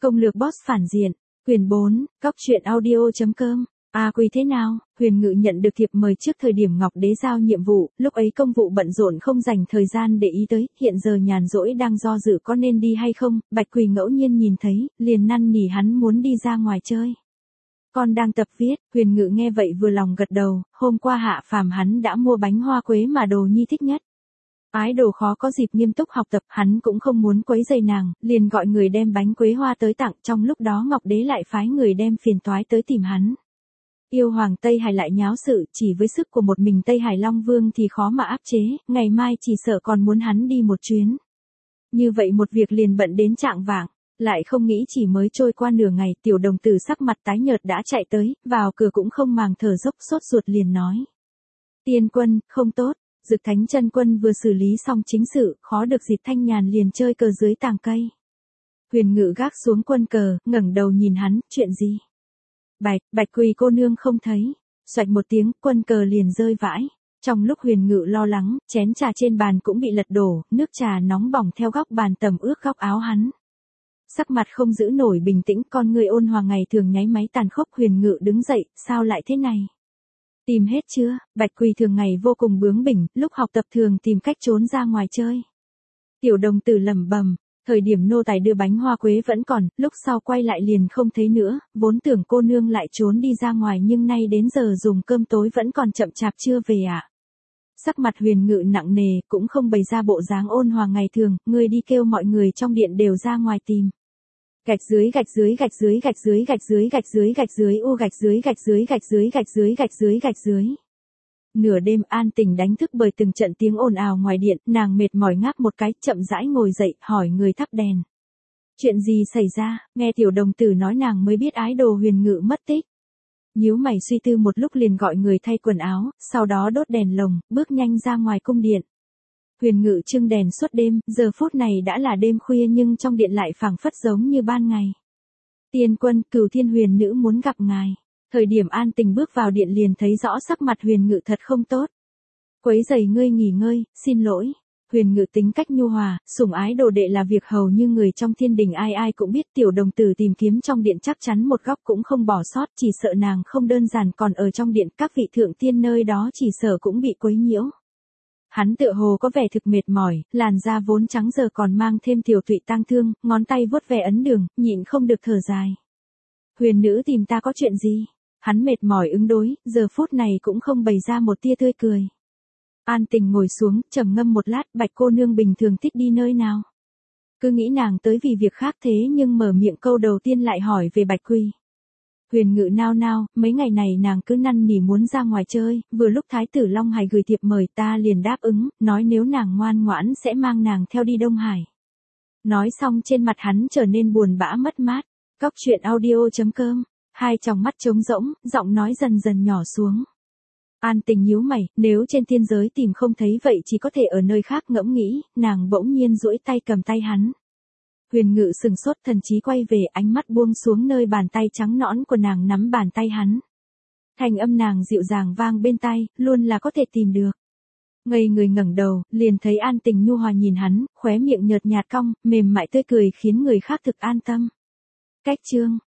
Công lược boss phản diện. Quyền 4, Cóc truyện audio.com. Quy thế nào? Huyền Ngự nhận được thiệp mời trước thời điểm Ngọc Đế giao nhiệm vụ, lúc ấy công vụ bận rộn không dành thời gian để ý tới, hiện giờ nhàn rỗi đang do dự có nên đi hay không, Bạch Quỳ ngẫu nhiên nhìn thấy, liền năn nỉ hắn muốn đi ra ngoài chơi. Con đang tập viết, Huyền Ngự nghe vậy vừa lòng gật đầu, hôm qua Hạ Phàm hắn đã mua bánh hoa quế mà Đồ Nhi thích nhất. Ái Đồ khó có dịp nghiêm túc học tập, hắn cũng không muốn quấy rầy nàng, liền gọi người đem bánh quế hoa tới tặng, trong lúc đó Ngọc Đế lại phái người đem phiền toái tới tìm hắn. Yêu Hoàng Tây Hải lại nháo sự, chỉ với sức của một mình Tây Hải Long Vương thì khó mà áp chế, ngày mai chỉ sợ còn muốn hắn đi một chuyến. Như vậy một việc liền bận đến trạng vạng, lại không nghĩ chỉ mới trôi qua nửa ngày, tiểu đồng tử sắc mặt tái nhợt đã chạy tới, vào cửa cũng không màng thở dốc sốt ruột liền nói. Tiên quân, không tốt, Dực Thánh Chân Quân vừa xử lý xong chính sự, khó được dịp thanh nhàn liền chơi cờ dưới tàng cây. Huyền Ngự gác xuống quân cờ, ngẩng đầu nhìn hắn, chuyện gì? Bạch Quỳ cô nương không thấy. Xoạch một tiếng, quân cờ liền rơi vãi. Trong lúc Huyền Ngự lo lắng, chén trà trên bàn cũng bị lật đổ, nước trà nóng bỏng theo góc bàn tầm ướt góc áo hắn. Sắc mặt không giữ nổi bình tĩnh, con người ôn hòa ngày thường nháy máy tàn khốc. Huyền Ngự đứng dậy, sao lại thế này? Tìm hết chưa? Bạch Quỳ thường ngày vô cùng bướng bỉnh, lúc học tập thường tìm cách trốn ra ngoài chơi. Tiểu đồng tử lẩm bẩm. Thời điểm nô tài đưa bánh hoa quế vẫn còn, lúc sau quay lại liền không thấy nữa, vốn tưởng cô nương lại trốn đi ra ngoài nhưng nay đến giờ dùng cơm tối vẫn còn chậm chạp chưa về ạ. Sắc mặt Huyền Ngự nặng nề, cũng không bày ra bộ dáng ôn hòa ngày thường, ngươi đi kêu mọi người trong điện đều ra ngoài tìm. Gạch dưới gạch dưới gạch dưới gạch dưới gạch dưới gạch dưới gạch dưới u gạch dưới gạch dưới gạch dưới gạch dưới gạch dưới gạch dưới. Nửa đêm An Tình đánh thức bởi từng trận tiếng ồn ào ngoài điện, nàng mệt mỏi ngáp một cái, chậm rãi ngồi dậy, hỏi người thắp đèn. Chuyện gì xảy ra? Nghe tiểu đồng tử nói nàng mới biết Ái Đồ Huyền Ngự mất tích. Nhíu mày suy tư một lúc liền gọi người thay quần áo, sau đó đốt đèn lồng, bước nhanh ra ngoài cung điện. Huyền Ngự trưng đèn suốt đêm, giờ phút này đã là đêm khuya nhưng trong điện lại phảng phất giống như ban ngày. Tiên quân, Cửu Thiên Huyền Nữ muốn gặp ngài. Thời điểm An Tình bước vào điện liền thấy rõ sắc mặt Huyền Ngự thật không tốt. Quấy rầy ngươi nghỉ ngơi, xin lỗi. Huyền Ngự tính cách nhu hòa, sủng ái đồ đệ là việc hầu như người trong thiên đình ai ai cũng biết, tiểu đồng tử tìm kiếm trong điện chắc chắn một góc cũng không bỏ sót, chỉ sợ nàng không đơn giản còn ở trong điện, các vị thượng tiên nơi đó chỉ sợ cũng bị quấy nhiễu. Hắn tựa hồ có vẻ thực mệt mỏi, làn da vốn trắng giờ còn mang thêm tiểu tụy tang thương, ngón tay vuốt ve ấn đường, nhịn không được thở dài. Huyền nữ tìm ta có chuyện gì? Hắn mệt mỏi ứng đối, giờ phút này cũng không bày ra một tia tươi cười. An Tình ngồi xuống, trầm ngâm một lát, Bạch cô nương bình thường thích đi nơi nào? Cứ nghĩ nàng tới vì việc khác thế nhưng mở miệng câu đầu tiên lại hỏi về Bạch Quỳ. Huyền Ngự nao nao, mấy ngày này nàng cứ năn nỉ muốn ra ngoài chơi, vừa lúc Thái tử Long Hải gửi thiệp mời ta liền đáp ứng, nói nếu nàng ngoan ngoãn sẽ mang nàng theo đi Đông Hải. Nói xong trên mặt hắn trở nên buồn bã mất mát. Cóc truyện audio.com. Hai tròng mắt trống rỗng, giọng nói dần dần nhỏ xuống. An Tình nhíu mày, nếu trên thiên giới tìm không thấy vậy chỉ có thể ở nơi khác ngẫm nghĩ, nàng bỗng nhiên duỗi tay cầm tay hắn. Huyền Ngự sừng sốt thần trí quay về, ánh mắt buông xuống nơi bàn tay trắng nõn của nàng nắm bàn tay hắn. Thanh âm nàng dịu dàng vang bên tai, luôn là có thể tìm được. Ngây người ngẩng đầu, liền thấy An Tình nhu hòa nhìn hắn, khóe miệng nhợt nhạt cong, mềm mại tươi cười khiến người khác thực an tâm. Cách chương